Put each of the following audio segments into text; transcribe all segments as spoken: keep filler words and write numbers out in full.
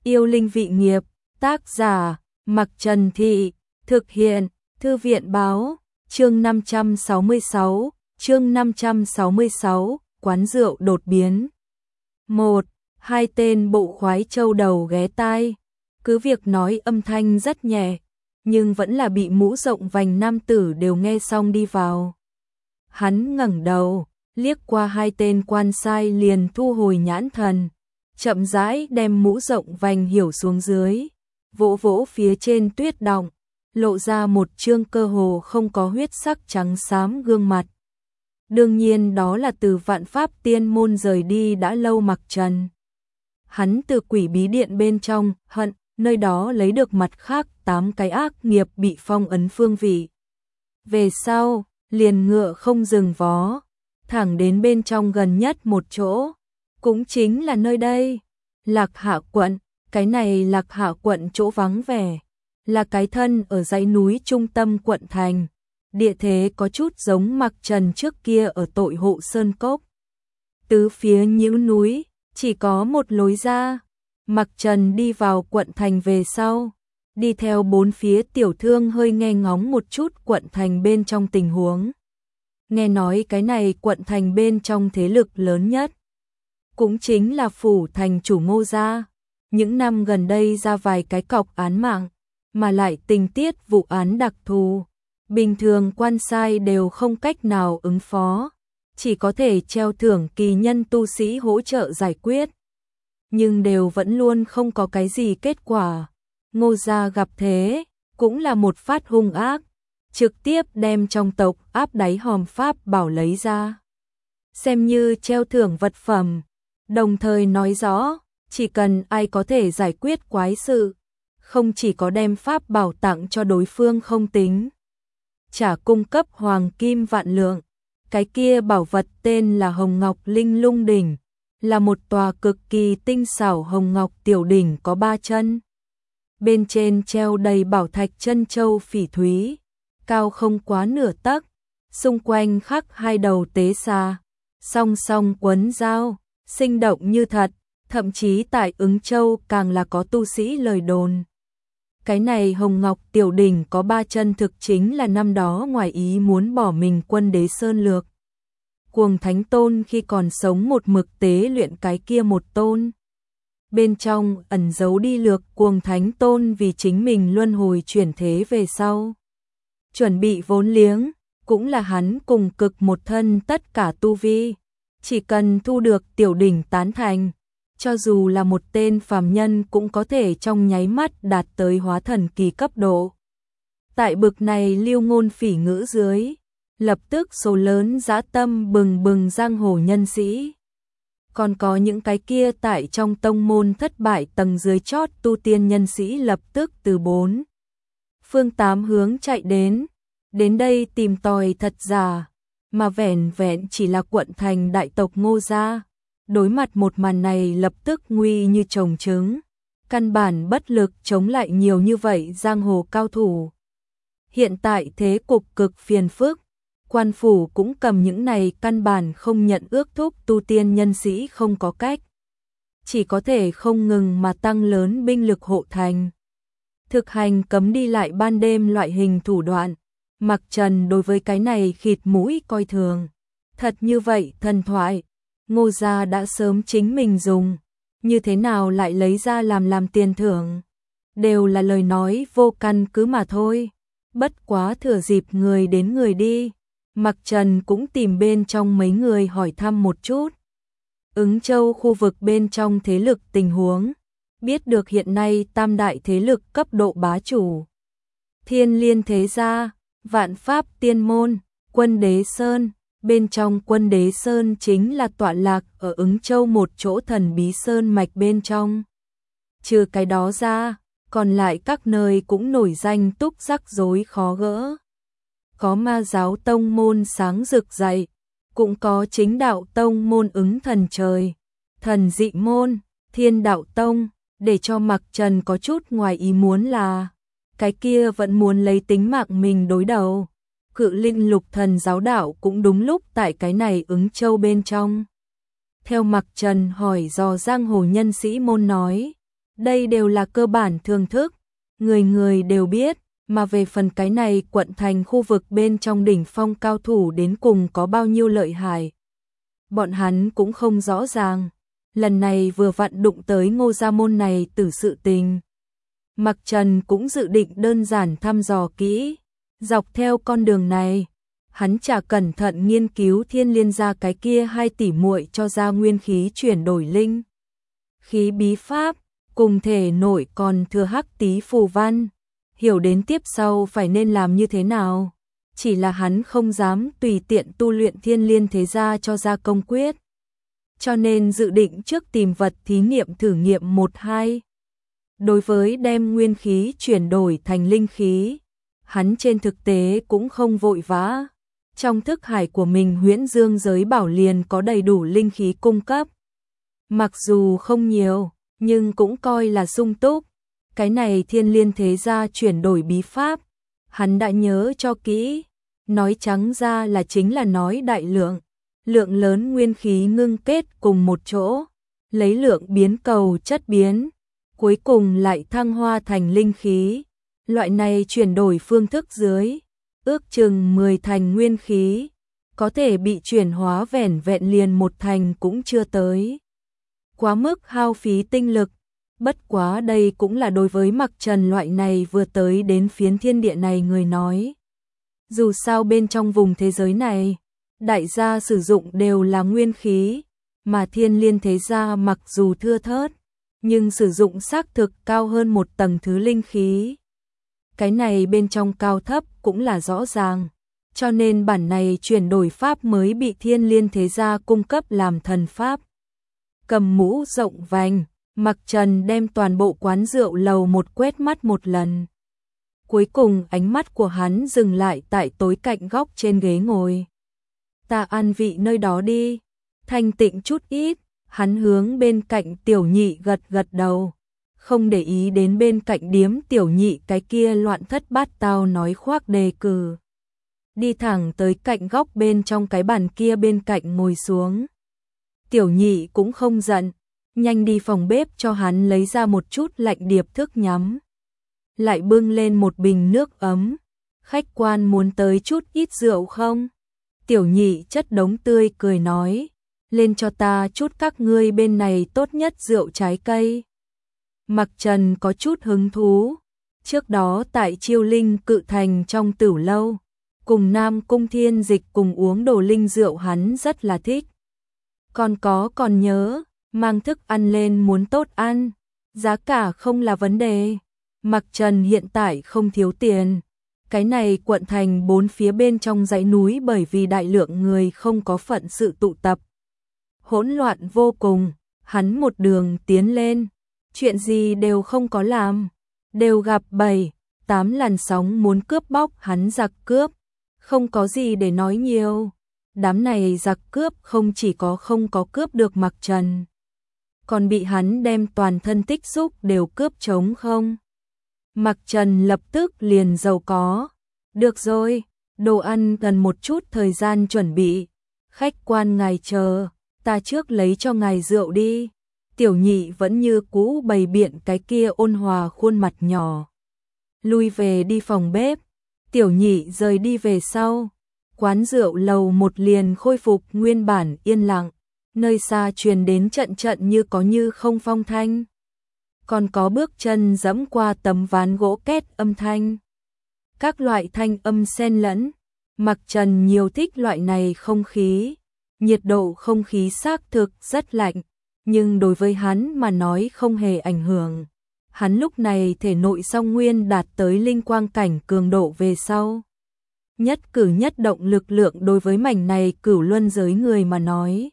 Yêu linh vị nghiệp, tác giả, Mặc Trần Thị, thực hiện, Thư viện báo, chương năm trăm sáu mươi sáu, chương năm trăm sáu mươi sáu, quán rượu đột biến. một. Hai tên bộ khoái châu đầu ghé tai, cứ việc nói âm thanh rất nhẹ, nhưng vẫn là bị mũ rộng vành nam tử đều nghe xong đi vào. Hắn ngẩng đầu, liếc qua hai tên quan sai liền thu hồi nhãn thần, chậm rãi đem mũ rộng vành hiểu xuống dưới, vỗ vỗ phía trên tuyết đọng, lộ ra một trương cơ hồ không có huyết sắc trắng xám gương mặt. Đương nhiên đó là từ Vạn Pháp Tiên môn rời đi đã lâu Mặc Trần. Hắn từ quỷ bí điện bên trong, hận, nơi đó lấy được mặt khác tám cái ác nghiệp bị phong ấn phương vị. Về sau, liền ngựa không dừng vó, thẳng đến bên trong gần nhất một chỗ, cũng chính là nơi đây, Lạc Hạ quận. Cái này Lạc Hạ quận chỗ vắng vẻ, là cái thân ở dãy núi trung tâm quận thành, địa thế có chút giống Mặc Trần trước kia ở Tội Hộ Sơn Cốc. Tứ phía nhũ núi, chỉ có một lối ra. Mặc Trần đi vào quận thành về sau, đi theo bốn phía tiểu thương hơi nghe ngóng một chút quận thành bên trong tình huống. Nghe nói cái này quận thành bên trong thế lực lớn nhất, cũng chính là phủ thành chủ Ngô gia. Những năm gần đây ra vài cái cọc án mạng, mà lại tình tiết vụ án đặc thù, bình thường quan sai đều không cách nào ứng phó, chỉ có thể treo thưởng kỳ nhân tu sĩ hỗ trợ giải quyết. Nhưng đều vẫn luôn không có cái gì kết quả. Ngô gia gặp thế, cũng là một phát hung ác, trực tiếp đem trong tộc áp đáy hòm pháp bảo lấy ra, xem như treo thưởng vật phẩm, đồng thời nói rõ, chỉ cần ai có thể giải quyết quái sự, không chỉ có đem pháp bảo tặng cho đối phương không tính, trả cung cấp hoàng kim vạn lượng. Cái kia bảo vật tên là Hồng Ngọc Linh Lung Đỉnh, là một tòa cực kỳ tinh xảo hồng ngọc tiểu đỉnh có ba chân. Bên trên treo đầy bảo thạch chân châu phỉ thúy, cao không quá nửa tấc, xung quanh khắc hai đầu tế xà, song song quấn dao, sinh động như thật. Thậm chí tại Ứng Châu càng là có tu sĩ lời đồn. Cái này Hồng Ngọc tiểu đỉnh có ba chân thực chính là năm đó ngoài ý muốn bỏ mình Quân Đế Sơn Lược. Cuồng Thánh Tôn khi còn sống một mực tế luyện cái kia một tôn. Bên trong ẩn giấu đi Lược Cuồng Thánh Tôn vì chính mình luân hồi chuyển thế về sau. Chuẩn bị vốn liếng, cũng là hắn cùng cực một thân tất cả tu vi. Chỉ cần thu được tiểu đỉnh tán thành, cho dù là một tên phàm nhân cũng có thể trong nháy mắt đạt tới hóa thần kỳ cấp độ. Tại bực này lưu ngôn phỉ ngữ dưới, lập tức số lớn dã tâm bừng bừng giang hồ nhân sĩ. Còn có những cái kia tại trong tông môn thất bại tầng dưới chót tu tiên nhân sĩ lập tức từ bốn phương tám hướng chạy đến, đến đây tìm tòi thật giả, mà vẻn vẹn chỉ là quận thành đại tộc Ngô gia. Đối mặt một màn này lập tức nguy như trồng trứng, căn bản bất lực chống lại nhiều như vậy giang hồ cao thủ. Hiện tại thế cục cực phiền phức, quan phủ cũng cầm những này căn bản không nhận ước thúc tu tiên nhân sĩ không có cách. Chỉ có thể không ngừng mà tăng lớn binh lực hộ thành. Thực hành cấm đi lại ban đêm loại hình thủ đoạn, Mặc Trần đối với cái này khịt mũi coi thường. Thật như vậy thần thoại, Ngô gia đã sớm chính mình dùng, như thế nào lại lấy ra làm làm tiền thưởng, đều là lời nói vô căn cứ mà thôi. Bất quá thừa dịp người đến người đi, Mặc Trần cũng tìm bên trong mấy người hỏi thăm một chút. Ứng Châu khu vực bên trong thế lực tình huống, biết được hiện nay tam đại thế lực cấp độ bá chủ. Thiên Liên Thế Gia, Vạn Pháp Tiên Môn, Quân Đế Sơn. Bên trong Quân Đế Sơn chính là tọa lạc ở Ứng Châu một chỗ thần bí sơn mạch bên trong. Trừ cái đó ra, còn lại các nơi cũng nổi danh túc rắc rối khó gỡ. Có Ma Giáo Tông môn sáng rực dậy, cũng có Chính Đạo Tông môn Ứng Thần Trời, Thần Dị môn, Thiên Đạo Tông. Để cho Mặc Trần có chút ngoài ý muốn là, cái kia vẫn muốn lấy tính mạng mình đối đầu. Cự Linh Lục Thần Giáo đạo cũng đúng lúc tại cái này Ứng Châu bên trong. Theo Mặc Trần hỏi dò giang hồ nhân sĩ môn nói, Đây đều là cơ bản thưởng thức, người người đều biết, mà về phần cái này quận thành khu vực bên trong đỉnh phong cao thủ đến cùng có bao nhiêu lợi hại. Bọn hắn cũng không rõ ràng, lần này vừa vặn đụng tới Ngô gia môn này tử sự tình. Mặc Trần cũng dự định đơn giản thăm dò kỹ, dọc theo con đường này, hắn chả cẩn thận nghiên cứu Thiên Liên gia cái kia hai tỷ muội cho ra nguyên khí chuyển đổi linh khí bí pháp, cùng thể nội còn thừa hắc tí phù văn, hiểu đến tiếp sau phải nên làm như thế nào. Chỉ là hắn không dám tùy tiện tu luyện Thiên Liên thế gia cho ra công quyết, cho nên dự định trước tìm vật thí nghiệm thử nghiệm một hai. Đối với đem nguyên khí chuyển đổi thành linh khí, hắn trên thực tế cũng không vội vã. Trong thức hải của mình Huyễn Dương giới bảo liền có đầy đủ linh khí cung cấp. Mặc dù không nhiều, nhưng cũng coi là sung túc. Cái này Thiên Liên thế gia chuyển đổi bí pháp, hắn đã nhớ cho kỹ. Nói trắng ra là chính là nói đại lượng, lượng lớn nguyên khí ngưng kết cùng một chỗ, lấy lượng biến cầu chất biến, cuối cùng lại thăng hoa thành linh khí. Loại này chuyển đổi phương thức dưới, ước chừng mười thành nguyên khí, có thể bị chuyển hóa vẻn vẹn liền một thành cũng chưa tới. Quá mức hao phí tinh lực, bất quá đây cũng là đối với Mặc Trần loại này vừa tới đến phiến thiên địa này người nói. Dù sao bên trong vùng thế giới này, đại gia sử dụng đều là nguyên khí, mà Thiên Liên thế gia mặc dù thưa thớt, nhưng sử dụng xác thực cao hơn một tầng thứ linh khí. Cái này bên trong cao thấp cũng là rõ ràng, cho nên bản này chuyển đổi pháp mới bị Thiên Liên thế gia cung cấp làm thần pháp. Cầm mũ rộng vành, Mặc Trần đem toàn bộ quán rượu lầu một quét mắt một lần. Cuối cùng ánh mắt của hắn dừng lại tại tối cạnh góc trên ghế ngồi. Ta ăn vị nơi đó đi, thanh tịnh chút ít. Hắn hướng bên cạnh Tiểu Nhị gật gật đầu, không để ý đến bên cạnh điếm Tiểu Nhị cái kia loạn thất bát tao nói khoác đề cử. Đi thẳng tới cạnh góc bên trong cái bàn kia bên cạnh ngồi xuống. Tiểu Nhị cũng không giận, nhanh đi phòng bếp cho hắn lấy ra một chút lạnh điệp thức nhắm. Lại bưng lên một bình nước ấm. Khách quan muốn tới chút ít rượu không? Tiểu Nhị chất đống tươi cười nói. Lên cho ta chút các ngươi bên này tốt nhất rượu trái cây. Mặc Trần có chút hứng thú. Trước đó tại Chiêu Linh Cự Thành trong Tửu Lâu, cùng Nam Cung Thiên Dịch cùng uống đồ linh rượu hắn rất là thích. Còn có còn nhớ, mang thức ăn lên muốn tốt ăn, giá cả không là vấn đề. Mặc Trần hiện tại không thiếu tiền. Cái này quận thành bốn phía bên trong dãy núi bởi vì đại lượng người không có phận sự tụ tập. Hỗn loạn vô cùng, hắn một đường tiến lên, chuyện gì đều không có làm, đều gặp bảy, tám làn sóng muốn cướp bóc hắn giặc cướp, không có gì để nói nhiều. Đám này giặc cướp không chỉ có không có cướp được Mặc Trần, còn bị hắn đem toàn thân tích xúc đều cướp trống không. Mặc Trần lập tức liền giàu có. Được rồi, đồ ăn cần một chút thời gian chuẩn bị. Khách quan ngài chờ, ta trước lấy cho ngài rượu đi. Tiểu Nhị vẫn như cũ bày biện cái kia ôn hòa khuôn mặt nhỏ. Lui về đi phòng bếp. Tiểu Nhị rời đi về sau. Quán rượu lầu một liền khôi phục nguyên bản yên lặng. Nơi xa truyền đến trận trận như có như không phong thanh. Còn có bước chân dẫm qua tấm ván gỗ két âm thanh. Các loại thanh âm xen lẫn. Mặc Trần nhiều thích loại này không khí. Nhiệt độ không khí xác thực rất lạnh, nhưng đối với hắn mà nói không hề ảnh hưởng. Hắn lúc này thể nội song nguyên đạt tới linh quang cảnh cường độ về sau. Nhất cử nhất động lực lượng đối với mảnh này cửu luân giới người mà nói.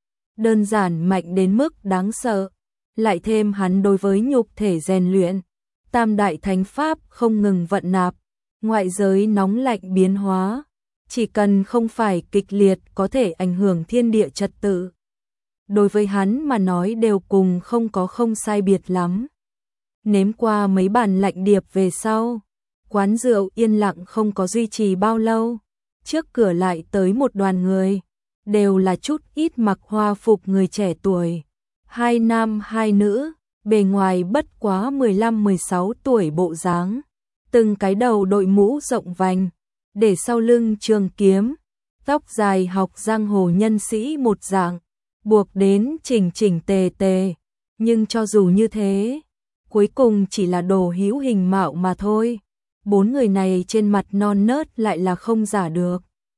Đơn giản mạnh đến mức đáng sợ. Lại thêm hắn đối với nhục thể rèn luyện. Tam đại thánh pháp không ngừng vận nạp. Ngoại giới nóng lạnh biến hóa. Chỉ cần không phải kịch liệt có thể ảnh hưởng thiên địa trật tự. Đối với hắn mà nói đều cùng không có không sai biệt lắm. Nếm qua mấy bàn lạnh điệp về sau. Quán rượu yên lặng không có duy trì bao lâu. Trước cửa lại tới một đoàn người. Đều là chút ít mặc hoa phục người trẻ tuổi. Hai nam hai nữ. bề ngoài bất quá mười lăm mười sáu tuổi bộ dáng, từng cái đầu đội mũ rộng vành, để sau lưng trường kiếm, tóc dài học giang hồ nhân sĩ một dạng, buộc đến chỉnh chỉnh tề tề, nhưng cho dù như thế, cuối cùng chỉ là đồ hữu hình mạo mà thôi. Bốn người này trên mặt non nớt lại là không giả được.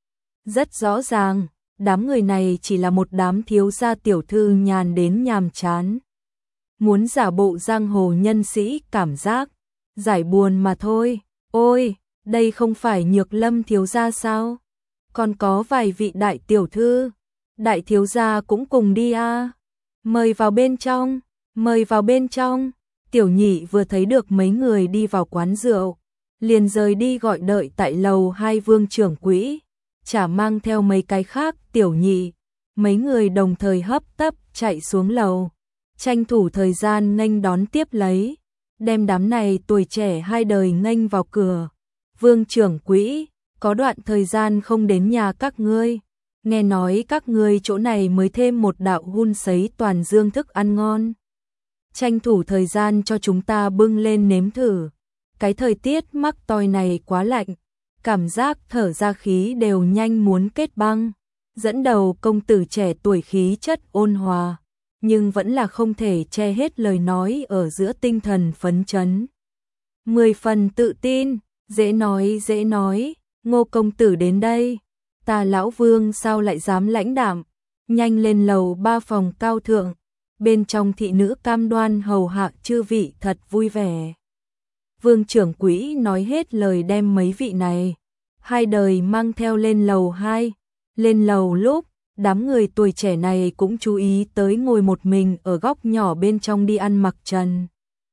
Rất rõ ràng, đám người này chỉ là một đám thiếu gia tiểu thư nhàn đến nhàm chán. Muốn giả bộ giang hồ nhân sĩ cảm giác, giải buồn mà thôi. Ôi, đây không phải Nhược Lâm thiếu gia sao? Còn có vài vị đại tiểu thư, đại thiếu gia cũng cùng đi à? Mời vào bên trong, mời vào bên trong. Tiểu Nhị vừa thấy được mấy người đi vào quán rượu, liền rời đi gọi đợi tại lầu hai Vương trưởng quỹ, chả mang theo mấy cái khác. Tiểu Nhị, mấy người đồng thời hấp tấp chạy xuống lầu, tranh thủ thời gian nghênh đón tiếp lấy, đem đám này tuổi trẻ hai đời nghênh vào cửa. Vương trưởng quỹ, có đoạn thời gian không đến nhà các ngươi, nghe nói các ngươi chỗ này mới thêm một đạo hun sấy toàn dương thức ăn ngon, tranh thủ thời gian cho chúng ta bưng lên nếm thử. Cái thời tiết mắc toi này quá lạnh, cảm giác thở ra khí đều nhanh muốn kết băng. Dẫn đầu công tử trẻ tuổi khí chất ôn hòa, nhưng vẫn là không thể che hết lời nói ở giữa tinh thần phấn chấn. Mười phần tự tin, dễ nói dễ nói, Ngô công tử đến đây, ta lão Vương sao lại dám lãnh đạm, nhanh lên lầu ba phòng cao thượng, bên trong thị nữ cam đoan hầu hạ chư vị thật vui vẻ. Vương trưởng quỹ nói hết lời đem mấy vị này, hai đời mang theo lên lầu hai. Lên lầu lúc, đám người tuổi trẻ này cũng chú ý tới ngồi một mình ở góc nhỏ bên trong đi ăn mặc trần.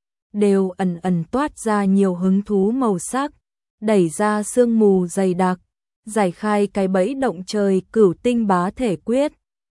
Đều ẩn ẩn toát ra nhiều hứng thú màu sắc, đẩy ra sương mù dày đặc, giải khai cái bẫy động trời cửu tinh bá thể quyết.